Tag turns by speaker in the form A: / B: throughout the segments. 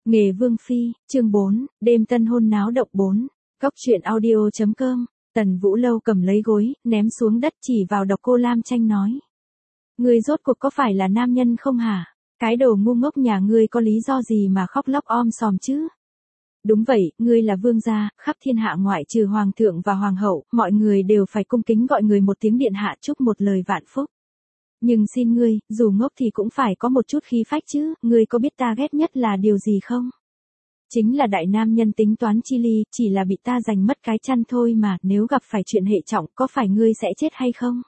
A: Nghề Vương Phi, chương 4, đêm tân hôn náo động 4. Cóc truyện audio.com. Tần Vũ Lâu cầm lấy gối, ném xuống đất chỉ vào Độc Cô Lam Tranh nói. Ngươi rốt cuộc có phải là nam nhân không hả? Cái đồ ngu ngốc nhà ngươi có lý do gì mà khóc lóc om sòm chứ? Đúng vậy, ngươi là vương gia, khắp thiên hạ ngoại trừ hoàng thượng và hoàng hậu, mọi người đều phải cung kính gọi người một tiếng điện hạ chúc một lời vạn phúc. Nhưng xin ngươi, dù ngốc thì cũng phải có một chút khí phách chứ, ngươi có biết ta ghét nhất là điều gì không? Chính là đại nam nhân tính toán chi ly, chỉ là bị ta giành mất cái chăn thôi mà, nếu gặp phải chuyện hệ trọng, có phải ngươi sẽ chết hay không?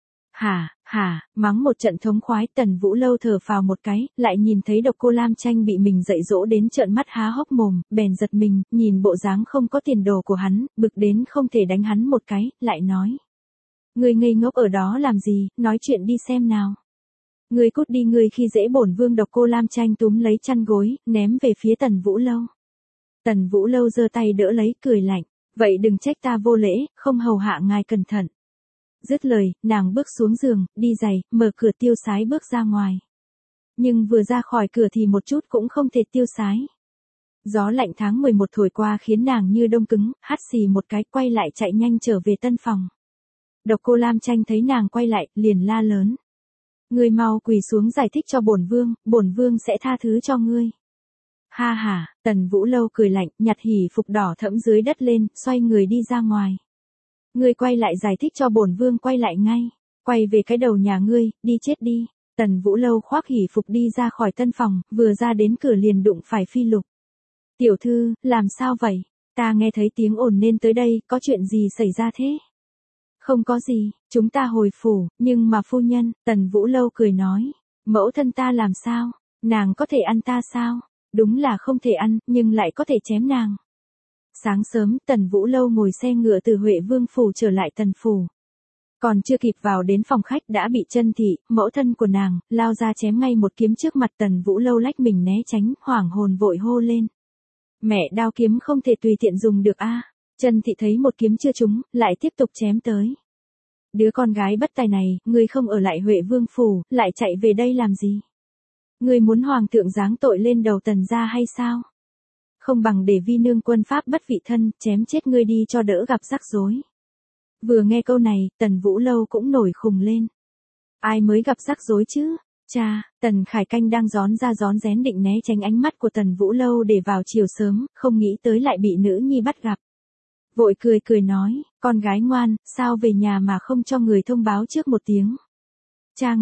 A: Mắng một trận thống khoái, Tần Vũ Lâu thở phào một cái, lại nhìn thấy Độc Cô Lam Tranh bị mình dạy dỗ đến trợn mắt há hốc mồm, bèn giật mình, nhìn bộ dáng không có tiền đồ của hắn, bực đến không thể đánh hắn một cái, lại nói. Ngươi ngây ngốc ở đó làm gì, nói chuyện đi xem nào. Ngươi cút đi, ngươi khi dễ bổn vương. Độc Cô Lam Tranh túm lấy chăn gối, ném về phía Tần Vũ Lâu. Tần Vũ Lâu giơ tay đỡ lấy, cười lạnh, vậy đừng trách ta vô lễ, không hầu hạ ngài cẩn thận. Dứt lời, nàng bước xuống giường, đi giày, mở cửa tiêu sái bước ra ngoài. Nhưng vừa ra khỏi cửa thì một chút cũng không thể tiêu sái. Gió lạnh tháng 11 thổi qua khiến nàng như đông cứng, hắt xì một cái, quay lại chạy nhanh trở về tân phòng. Độc Cô Lam Tranh thấy nàng quay lại, liền la lớn. Ngươi mau quỳ xuống giải thích cho bổn vương sẽ tha thứ cho ngươi. Ha ha, Tần Vũ Lâu cười lạnh, nhặt hỉ phục đỏ thẫm dưới đất lên, xoay người đi ra ngoài. Ngươi quay lại giải thích cho bổn vương, quay lại ngay. Quay về cái đầu nhà ngươi, đi chết đi. Tần Vũ Lâu khoác hỉ phục đi ra khỏi tân phòng, vừa ra đến cửa liền đụng phải Phi Lục. Tiểu thư, làm sao vậy? Ta nghe thấy tiếng ồn nên tới đây, có chuyện gì xảy ra thế? Không có gì, chúng ta hồi phủ, nhưng mà phu nhân, Tần Vũ Lâu cười nói. Mẫu thân ta làm sao? Nàng có thể ăn ta sao? Đúng là không thể ăn, nhưng lại có thể chém nàng. Sáng sớm, Tần Vũ Lâu ngồi xe ngựa từ Huệ Vương phủ trở lại Tần phủ. Còn chưa kịp vào đến phòng khách đã bị Chân Thị, mẫu thân của nàng, lao ra chém ngay một kiếm trước mặt. Tần Vũ Lâu lách mình né tránh, hoảng hồn vội hô lên. Mẹ, đao kiếm không thể tùy tiện dùng được a. Chân Thị thấy một kiếm chưa trúng, lại tiếp tục chém tới. Đứa con gái bất tài này, ngươi không ở lại Huệ Vương phủ, lại chạy về đây làm gì? Ngươi muốn hoàng thượng giáng tội lên đầu Tần gia hay sao? Không bằng để vi nương quân pháp bất vị thân, chém chết ngươi đi cho đỡ gặp rắc rối. Vừa nghe câu này, Tần Vũ Lâu cũng nổi khùng lên. Ai mới gặp rắc rối chứ? Cha, Tần Khải Canh đang rón ra rón rén định né tránh ánh mắt của Tần Vũ Lâu để vào chiều sớm, không nghĩ tới lại bị nữ nhi bắt gặp. Vội cười nói, con gái ngoan, sao về nhà mà không cho người thông báo trước một tiếng? Cha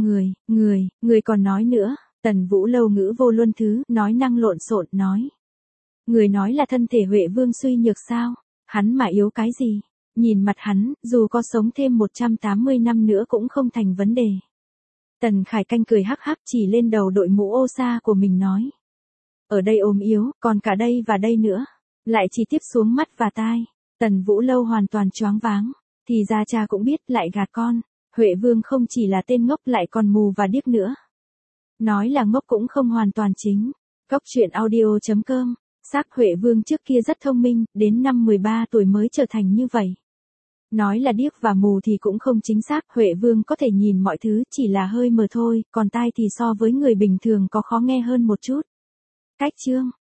A: người còn nói nữa. Tần Vũ Lâu ngữ vô luân thứ, nói năng lộn xộn, nói. Người nói là thân thể Huệ Vương suy nhược sao? Hắn mà yếu cái gì? Nhìn mặt hắn, dù có sống thêm 180 năm nữa cũng không thành vấn đề. Tần Khải Canh cười hắc hắc chỉ lên đầu đội mũ ô sa của mình nói. Ở đây ốm yếu, còn cả đây và đây nữa. Lại chỉ tiếp xuống mắt và tai. Tần Vũ Lâu hoàn toàn choáng váng. Thì ra cha cũng biết, lại gạt con. Huệ Vương không chỉ là tên ngốc lại còn mù và điếc nữa. Nói là ngốc cũng không hoàn toàn chính. Cóc truyện audio.com. Xác Huệ Vương trước kia rất thông minh, đến năm 13 tuổi mới trở thành như vậy. Nói là điếc và mù thì cũng không chính xác, Huệ Vương có thể nhìn mọi thứ, chỉ là hơi mờ thôi, còn tai thì so với người bình thường có khó nghe hơn một chút. Cách chương